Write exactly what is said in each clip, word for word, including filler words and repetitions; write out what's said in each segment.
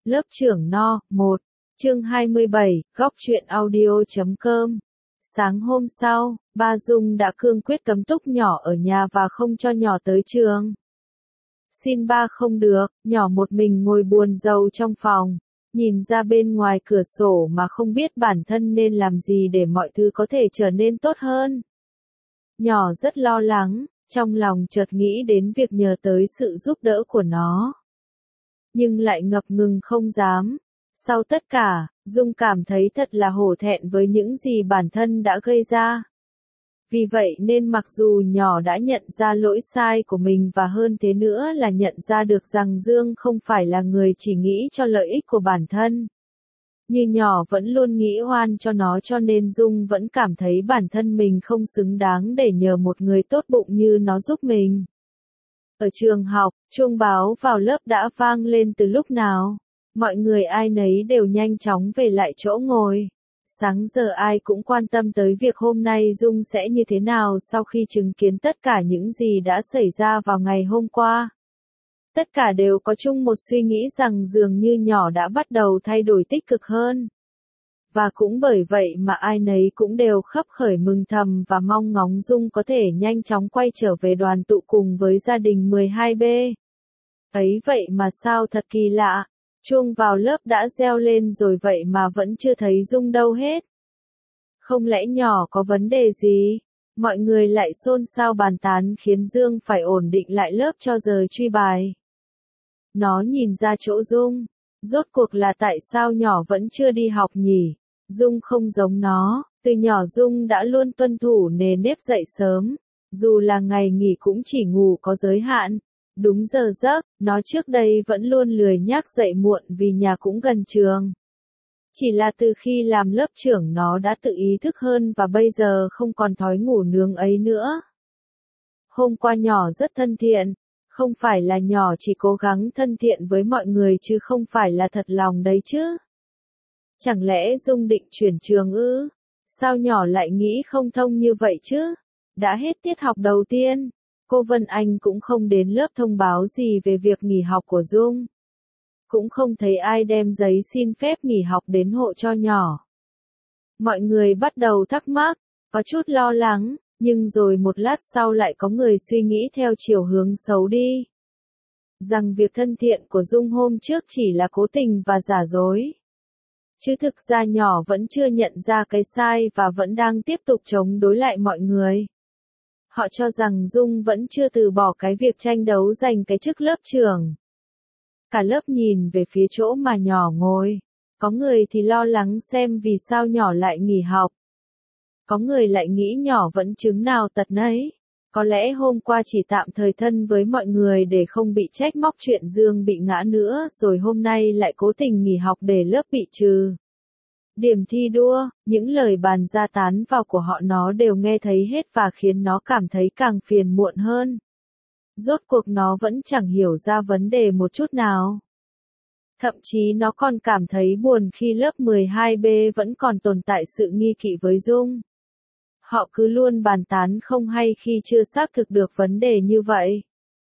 Lớp trưởng no, một, chương hai mươi bảy, góc truyện audio chấm com. Sáng hôm sau, ba Dung đã cương quyết cấm Túc nhỏ ở nhà và không cho nhỏ tới trường. Xin ba không được, nhỏ một mình ngồi buồn rầu trong phòng, nhìn ra bên ngoài cửa sổ mà không biết bản thân nên làm gì để mọi thứ có thể trở nên tốt hơn. Nhỏ rất lo lắng, trong lòng chợt nghĩ đến việc nhờ tới sự giúp đỡ của nó. Nhưng lại ngập ngừng không dám. Sau tất cả, Dung cảm thấy thật là hổ thẹn với những gì bản thân đã gây ra. Vì vậy nên mặc dù nhỏ đã nhận ra lỗi sai của mình và hơn thế nữa là nhận ra được rằng Dương không phải là người chỉ nghĩ cho lợi ích của bản thân. Nhưng nhỏ vẫn luôn nghĩ oan cho nó cho nên Dung vẫn cảm thấy bản thân mình không xứng đáng để nhờ một người tốt bụng như nó giúp mình. Ở trường học, chuông báo vào lớp đã vang lên từ lúc nào. Mọi người ai nấy đều nhanh chóng về lại chỗ ngồi. Sáng giờ ai cũng quan tâm tới việc hôm nay Dung sẽ như thế nào sau khi chứng kiến tất cả những gì đã xảy ra vào ngày hôm qua. Tất cả đều có chung một suy nghĩ rằng dường như nhỏ đã bắt đầu thay đổi tích cực hơn. Và cũng bởi vậy mà ai nấy cũng đều khấp khởi mừng thầm và mong ngóng Dung có thể nhanh chóng quay trở về đoàn tụ cùng với gia đình mười hai B. Ấy vậy mà sao thật kỳ lạ. Chuông vào lớp đã reo lên rồi vậy mà vẫn chưa thấy Dung đâu hết. Không lẽ nhỏ có vấn đề gì? Mọi người lại xôn xao bàn tán khiến Dương phải ổn định lại lớp cho giờ truy bài. Nó nhìn ra chỗ Dung. Rốt cuộc là tại sao nhỏ vẫn chưa đi học nhỉ? Dung không giống nó. Từ nhỏ Dung đã luôn tuân thủ nề nếp dậy sớm. Dù là ngày nghỉ cũng chỉ ngủ có giới hạn. Đúng giờ giấc, nó trước đây vẫn luôn lười nhác dậy muộn vì nhà cũng gần trường. Chỉ là từ khi làm lớp trưởng nó đã tự ý thức hơn và bây giờ không còn thói ngủ nướng ấy nữa. Hôm qua nhỏ rất thân thiện, không phải là nhỏ chỉ cố gắng thân thiện với mọi người chứ không phải là thật lòng đấy chứ. Chẳng lẽ Dung định chuyển trường ư? Sao nhỏ lại nghĩ không thông như vậy chứ? Đã hết tiết học đầu tiên. Cô Vân Anh cũng không đến lớp thông báo gì về việc nghỉ học của Dung. Cũng không thấy ai đem giấy xin phép nghỉ học đến hộ cho nhỏ. Mọi người bắt đầu thắc mắc, có chút lo lắng, nhưng rồi một lát sau lại có người suy nghĩ theo chiều hướng xấu đi. Rằng việc thân thiện của Dung hôm trước chỉ là cố tình và giả dối. Chứ thực ra nhỏ vẫn chưa nhận ra cái sai và vẫn đang tiếp tục chống đối lại mọi người. Họ cho rằng Dung vẫn chưa từ bỏ cái việc tranh đấu giành cái chức lớp trưởng. Cả lớp nhìn về phía chỗ mà nhỏ ngồi. Có người thì lo lắng xem vì sao nhỏ lại nghỉ học. Có người lại nghĩ nhỏ vẫn chứng nào tật nấy. Có lẽ hôm qua chỉ tạm thời thân với mọi người để không bị trách móc chuyện Dương bị ngã nữa rồi hôm nay lại cố tình nghỉ học để lớp bị trừ. Điểm thi đua, những lời bàn ra tán vào của họ nó đều nghe thấy hết và khiến nó cảm thấy càng phiền muộn hơn. Rốt cuộc nó vẫn chẳng hiểu ra vấn đề một chút nào. Thậm chí nó còn cảm thấy buồn khi lớp mười hai B vẫn còn tồn tại sự nghi kỵ với Dung. Họ cứ luôn bàn tán không hay khi chưa xác thực được vấn đề như vậy.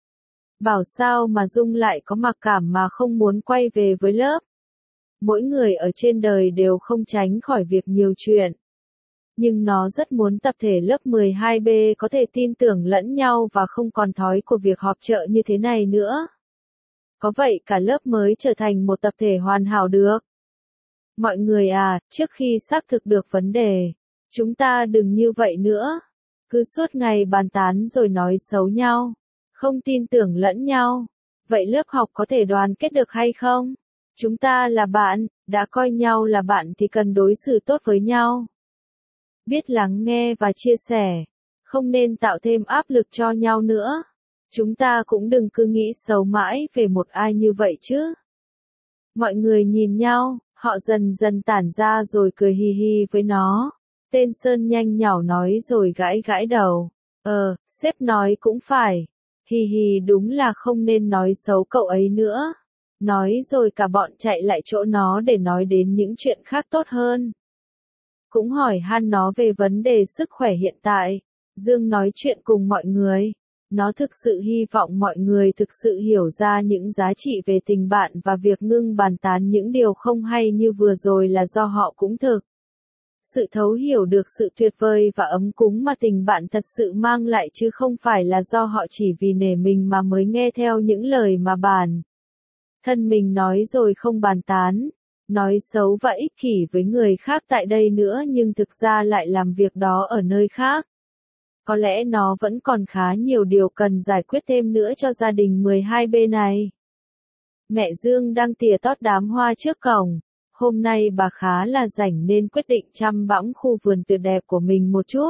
Bảo sao mà Dung lại có mặc cảm mà không muốn quay về với lớp. Mỗi người ở trên đời đều không tránh khỏi việc nhiều chuyện. Nhưng nó rất muốn tập thể lớp mười hai B có thể tin tưởng lẫn nhau và không còn thói của việc họp chợ như thế này nữa. Có vậy cả lớp mới trở thành một tập thể hoàn hảo được. Mọi người à, trước khi xác thực được vấn đề, chúng ta đừng như vậy nữa. Cứ suốt ngày bàn tán rồi nói xấu nhau, không tin tưởng lẫn nhau. Vậy lớp học có thể đoàn kết được hay không? Chúng ta là bạn, đã coi nhau là bạn thì cần đối xử tốt với nhau. Biết lắng nghe và chia sẻ, không nên tạo thêm áp lực cho nhau nữa. Chúng ta cũng đừng cứ nghĩ xấu mãi về một ai như vậy chứ. Mọi người nhìn nhau, họ dần dần tản ra rồi cười hì hì với nó. Tên Sơn nhanh nhảu nói rồi gãi gãi đầu. Ờ, sếp nói cũng phải. Hì hì đúng là không nên nói xấu cậu ấy nữa. Nói rồi cả bọn chạy lại chỗ nó để nói đến những chuyện khác tốt hơn. Cũng hỏi han nó về vấn đề sức khỏe hiện tại. Dương nói chuyện cùng mọi người. Nó thực sự hy vọng mọi người thực sự hiểu ra những giá trị về tình bạn và việc ngưng bàn tán những điều không hay như vừa rồi là do họ cũng thực sự thấu hiểu được sự tuyệt vời và ấm cúng mà tình bạn thật sự mang lại, chứ không phải là do họ chỉ vì nể mình mà mới nghe theo những lời mà bản thân mình nói rồi không bàn tán, nói xấu và ích kỷ với người khác tại đây nữa, nhưng thực ra lại làm việc đó ở nơi khác. Có lẽ nó vẫn còn khá nhiều điều cần giải quyết thêm nữa cho gia đình mười hai B này. Mẹ Dương đang tỉa tót đám hoa trước cổng. Hôm nay bà khá là rảnh nên quyết định chăm bẵm khu vườn tuyệt đẹp của mình một chút.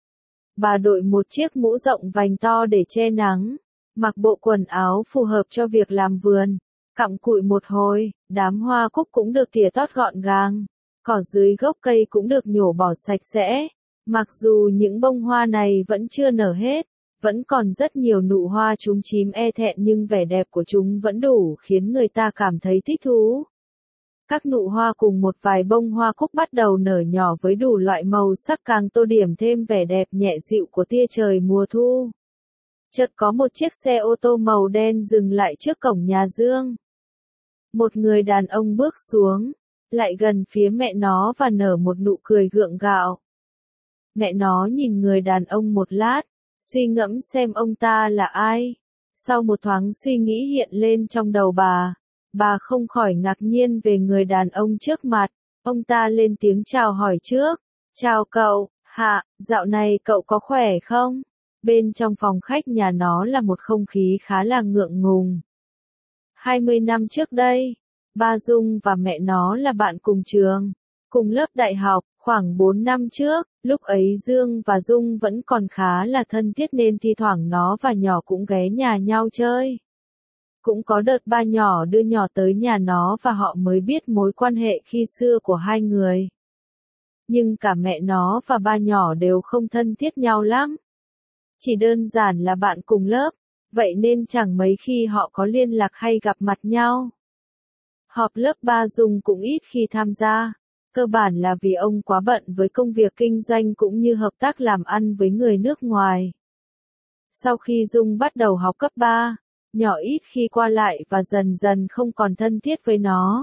Bà đội một chiếc mũ rộng vành to để che nắng, mặc bộ quần áo phù hợp cho việc làm vườn, cặm cụi một hồi, đám hoa cúc cũng được tỉa tót gọn gàng, cỏ dưới gốc cây cũng được nhổ bỏ sạch sẽ. Mặc dù những bông hoa này vẫn chưa nở hết, vẫn còn rất nhiều nụ hoa chúm chím e thẹn, nhưng vẻ đẹp của chúng vẫn đủ khiến người ta cảm thấy thích thú. Các nụ hoa cùng một vài bông hoa cúc bắt đầu nở nhỏ với đủ loại màu sắc, càng tô điểm thêm vẻ đẹp nhẹ dịu của tia trời mùa thu. Chợt có một chiếc xe ô tô màu đen dừng lại trước cổng nhà Dương. Một người đàn ông bước xuống, lại gần phía mẹ nó và nở một nụ cười gượng gạo. Mẹ nó nhìn người đàn ông một lát, suy ngẫm xem ông ta là ai. Sau một thoáng suy nghĩ hiện lên trong đầu bà, bà không khỏi ngạc nhiên về người đàn ông trước mặt. Ông ta lên tiếng chào hỏi trước. Chào cậu, hạ, dạo này cậu có khỏe không? Bên trong phòng khách nhà nó là một không khí khá là ngượng ngùng. hai mươi năm trước đây, ba Dung và mẹ nó là bạn cùng trường, cùng lớp đại học. Khoảng bốn năm trước, lúc ấy Dương và Dung vẫn còn khá là thân thiết nên thi thoảng nó và nhỏ cũng ghé nhà nhau chơi. Cũng có đợt ba nhỏ đưa nhỏ tới nhà nó và họ mới biết mối quan hệ khi xưa của hai người. Nhưng cả mẹ nó và ba nhỏ đều không thân thiết nhau lắm. Chỉ đơn giản là bạn cùng lớp, vậy nên chẳng mấy khi họ có liên lạc hay gặp mặt nhau. Họp lớp ba Dung cũng ít khi tham gia. Cơ bản là vì ông quá bận với công việc kinh doanh cũng như hợp tác làm ăn với người nước ngoài. Sau khi Dung bắt đầu học cấp ba, nhỏ ít khi qua lại và dần dần không còn thân thiết với nó.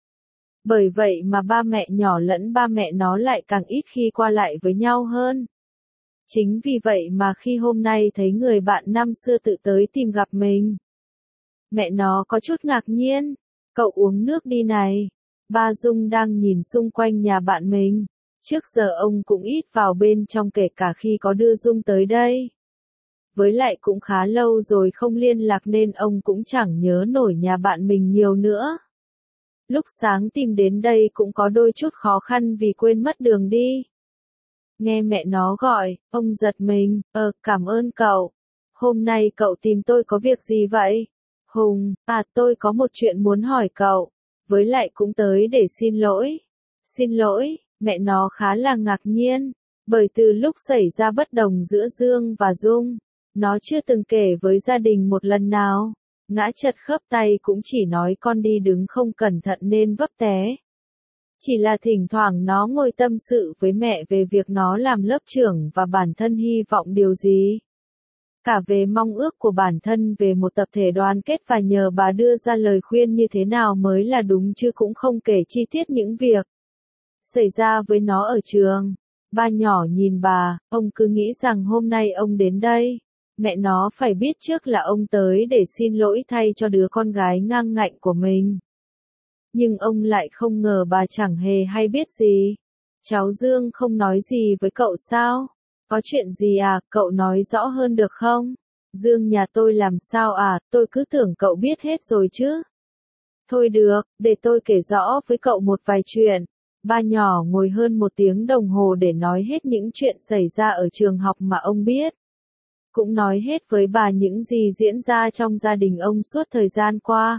Bởi vậy mà ba mẹ nhỏ lẫn ba mẹ nó lại càng ít khi qua lại với nhau hơn. Chính vì vậy mà khi hôm nay thấy người bạn năm xưa tự tới tìm gặp mình, mẹ nó có chút ngạc nhiên. Cậu uống nước đi này. Ba Dung đang nhìn xung quanh nhà bạn mình. Trước giờ ông cũng ít vào bên trong, kể cả khi có đưa Dung tới đây. Với lại cũng khá lâu rồi không liên lạc nên ông cũng chẳng nhớ nổi nhà bạn mình nhiều nữa. Lúc sáng tìm đến đây cũng có đôi chút khó khăn vì quên mất đường đi. Nghe mẹ nó gọi, ông giật mình. Ờ, cảm ơn cậu. Hôm nay cậu tìm tôi có việc gì vậy? Hùng, à tôi có một chuyện muốn hỏi cậu. Với lại cũng tới để xin lỗi. Xin lỗi, mẹ nó khá là ngạc nhiên, bởi từ lúc xảy ra bất đồng giữa Dương và Dung, nó chưa từng kể với gia đình một lần nào. Ngã chật khớp tay cũng chỉ nói con đi đứng không cẩn thận nên vấp té. Chỉ là thỉnh thoảng nó ngồi tâm sự với mẹ về việc nó làm lớp trưởng và bản thân hy vọng điều gì. Cả về mong ước của bản thân về một tập thể đoàn kết và nhờ bà đưa ra lời khuyên như thế nào mới là đúng, chứ cũng không kể chi tiết những việc xảy ra với nó ở trường. Ba nhỏ nhìn bà, ông cứ nghĩ rằng hôm nay ông đến đây, mẹ nó phải biết trước là ông tới để xin lỗi thay cho đứa con gái ngang ngạnh của mình. Nhưng ông lại không ngờ bà chẳng hề hay biết gì. Cháu Dương không nói gì với cậu sao? Có chuyện gì à, cậu nói rõ hơn được không? Dương nhà tôi làm sao à, tôi cứ tưởng cậu biết hết rồi chứ. Thôi được, để tôi kể rõ với cậu một vài chuyện. Ba nhỏ ngồi hơn một tiếng đồng hồ để nói hết những chuyện xảy ra ở trường học mà ông biết. Cũng nói hết với bà những gì diễn ra trong gia đình ông suốt thời gian qua.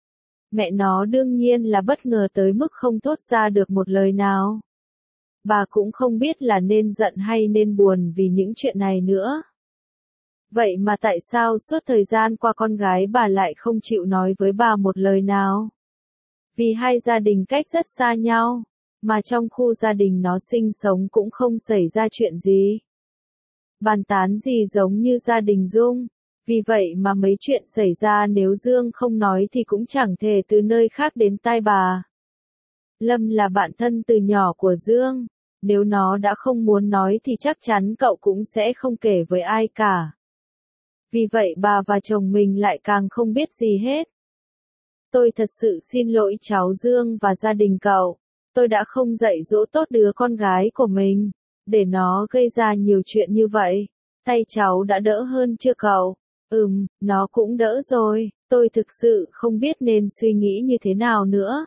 Mẹ nó đương nhiên là bất ngờ tới mức không thốt ra được một lời nào. Bà cũng không biết là nên giận hay nên buồn vì những chuyện này nữa. Vậy mà tại sao suốt thời gian qua con gái bà lại không chịu nói với bà một lời nào? Vì hai gia đình cách rất xa nhau, mà trong khu gia đình nó sinh sống cũng không xảy ra chuyện gì. bàn tán gì giống như gia đình Dung. Vì vậy mà mấy chuyện xảy ra nếu Dương không nói thì cũng chẳng thể từ nơi khác đến tai bà. Lâm là bạn thân từ nhỏ của Dương, nếu nó đã không muốn nói thì chắc chắn cậu cũng sẽ không kể với ai cả. Vì vậy bà và chồng mình lại càng không biết gì hết. Tôi thật sự xin lỗi cháu Dương và gia đình cậu. Tôi đã không dạy dỗ tốt đứa con gái của mình, để nó gây ra nhiều chuyện như vậy. Tay cháu đã đỡ hơn chưa cậu? Ừm, nó cũng đỡ rồi, tôi thực sự không biết nên suy nghĩ như thế nào nữa.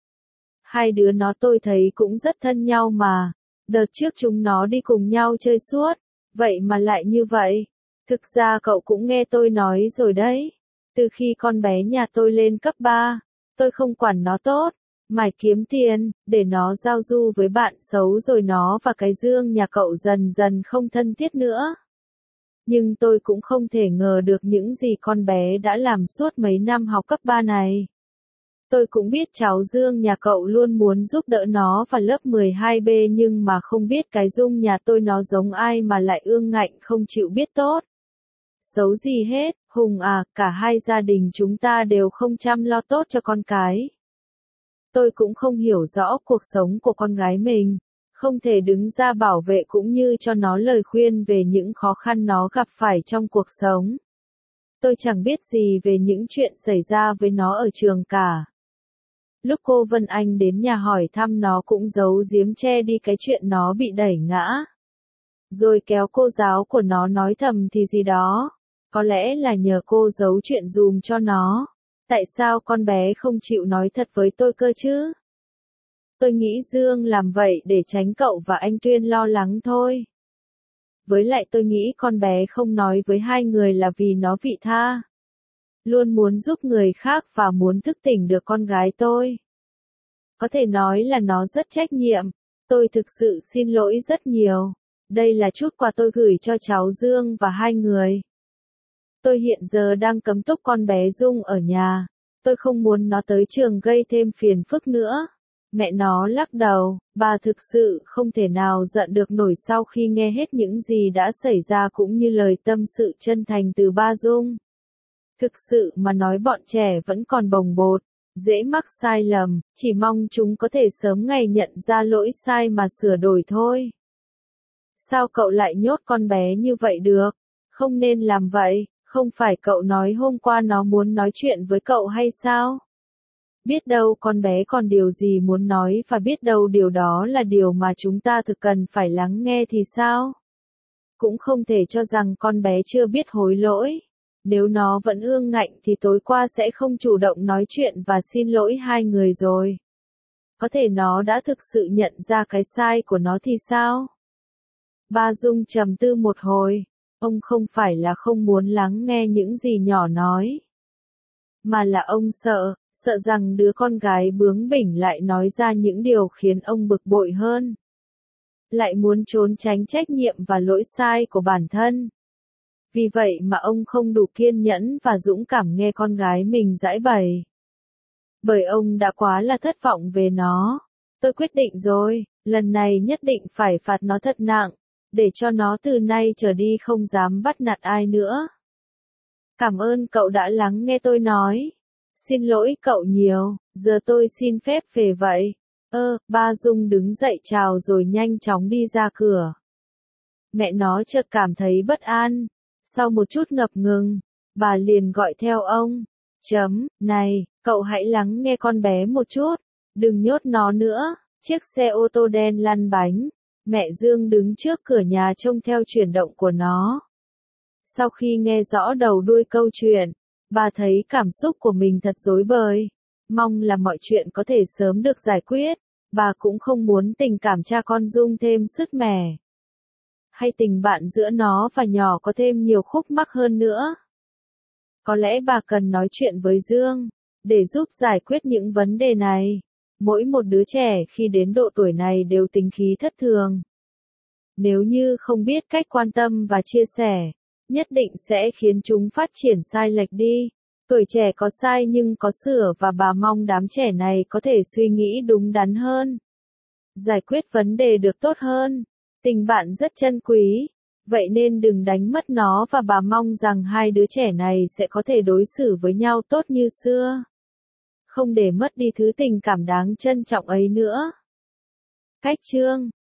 Hai đứa nó tôi thấy cũng rất thân nhau mà. Đợt trước chúng nó đi cùng nhau chơi suốt, vậy mà lại như vậy. Thực ra cậu cũng nghe tôi nói rồi đấy. Từ khi con bé nhà tôi lên cấp ba, tôi không quản nó tốt, mải kiếm tiền, để nó giao du với bạn xấu rồi nó và cái Dương nhà cậu dần dần không thân thiết nữa. Nhưng tôi cũng không thể ngờ được những gì con bé đã làm suốt mấy năm học cấp ba này. Tôi cũng biết cháu Dương nhà cậu luôn muốn giúp đỡ nó vào lớp mười hai B nhưng mà không biết cái Dung nhà tôi nó giống ai mà lại ương ngạnh không chịu biết tốt. Xấu gì hết, Hùng à, cả hai gia đình chúng ta đều không chăm lo tốt cho con cái. Tôi cũng không hiểu rõ cuộc sống của con gái mình, không thể đứng ra bảo vệ cũng như cho nó lời khuyên về những khó khăn nó gặp phải trong cuộc sống. Tôi chẳng biết gì về những chuyện xảy ra với nó ở trường cả. Lúc cô Vân Anh đến nhà hỏi thăm nó cũng giấu giếm che đi cái chuyện nó bị đẩy ngã. Rồi kéo cô giáo của nó nói thầm thì gì đó. Có lẽ là nhờ cô giấu chuyện dùm cho nó. Tại sao con bé không chịu nói thật với tôi cơ chứ? Tôi nghĩ Dương làm vậy để tránh cậu và anh Tuyên lo lắng thôi. Với lại tôi nghĩ con bé không nói với hai người là vì nó vị tha. Luôn muốn giúp người khác và muốn thức tỉnh được con gái tôi. Có thể nói là nó rất trách nhiệm. Tôi thực sự xin lỗi rất nhiều. Đây là chút quà tôi gửi cho cháu Dương và hai người. Tôi hiện giờ đang cấm túc con bé Dung ở nhà. Tôi không muốn nó tới trường gây thêm phiền phức nữa. Mẹ nó lắc đầu, bà thực sự không thể nào giận được nổi sau khi nghe hết những gì đã xảy ra cũng như lời tâm sự chân thành từ ba Dung. Thực sự mà nói bọn trẻ vẫn còn bồng bột, dễ mắc sai lầm, chỉ mong chúng có thể sớm ngày nhận ra lỗi sai mà sửa đổi thôi. Sao cậu lại nhốt con bé như vậy được? Không nên làm vậy, không phải cậu nói hôm qua nó muốn nói chuyện với cậu hay sao? Biết đâu con bé còn điều gì muốn nói và biết đâu điều đó là điều mà chúng ta thực cần phải lắng nghe thì sao? Cũng không thể cho rằng con bé chưa biết hối lỗi. Nếu nó vẫn ương ngạnh thì tối qua sẽ không chủ động nói chuyện và xin lỗi hai người rồi. Có thể nó đã thực sự nhận ra cái sai của nó thì sao? Ba Dung trầm tư một hồi. Ông không phải là không muốn lắng nghe những gì nhỏ nói. Mà là ông sợ, sợ rằng đứa con gái bướng bỉnh lại nói ra những điều khiến ông bực bội hơn. Lại muốn trốn tránh trách nhiệm và lỗi sai của bản thân. Vì vậy mà ông không đủ kiên nhẫn và dũng cảm nghe con gái mình giãi bày. Bởi ông đã quá là thất vọng về nó. Tôi quyết định rồi, lần này nhất định phải phạt nó thật nặng, để cho nó từ nay trở đi không dám bắt nạt ai nữa. Cảm ơn cậu đã lắng nghe tôi nói. Xin lỗi cậu nhiều, giờ tôi xin phép về vậy. Ơ, ba Dung đứng dậy chào rồi nhanh chóng đi ra cửa. Mẹ nó chợt cảm thấy bất an. Sau một chút ngập ngừng, bà liền gọi theo ông. Chấm, này, cậu hãy lắng nghe con bé một chút, đừng nhốt nó nữa. Chiếc xe ô tô đen lăn bánh. Mẹ Dương đứng trước cửa nhà trông theo chuyển động của nó. Sau khi nghe rõ đầu đuôi câu chuyện, bà thấy cảm xúc của mình thật rối bời. Mong là mọi chuyện có thể sớm được giải quyết. Bà cũng không muốn tình cảm cha con Dung thêm sứt mẻ. Hay tình bạn giữa nó và nhỏ có thêm nhiều khúc mắc hơn nữa. Có lẽ bà cần nói chuyện với Dương, để giúp giải quyết những vấn đề này. Mỗi một đứa trẻ khi đến độ tuổi này đều tính khí thất thường. Nếu như không biết cách quan tâm và chia sẻ, nhất định sẽ khiến chúng phát triển sai lệch đi. Tuổi trẻ có sai nhưng có sửa và bà mong đám trẻ này có thể suy nghĩ đúng đắn hơn. Giải quyết vấn đề được tốt hơn. Tình bạn rất chân quý. Vậy nên đừng đánh mất nó và bà mong rằng hai đứa trẻ này sẽ có thể đối xử với nhau tốt như xưa. Không để mất đi thứ tình cảm đáng trân trọng ấy nữa. Cách chương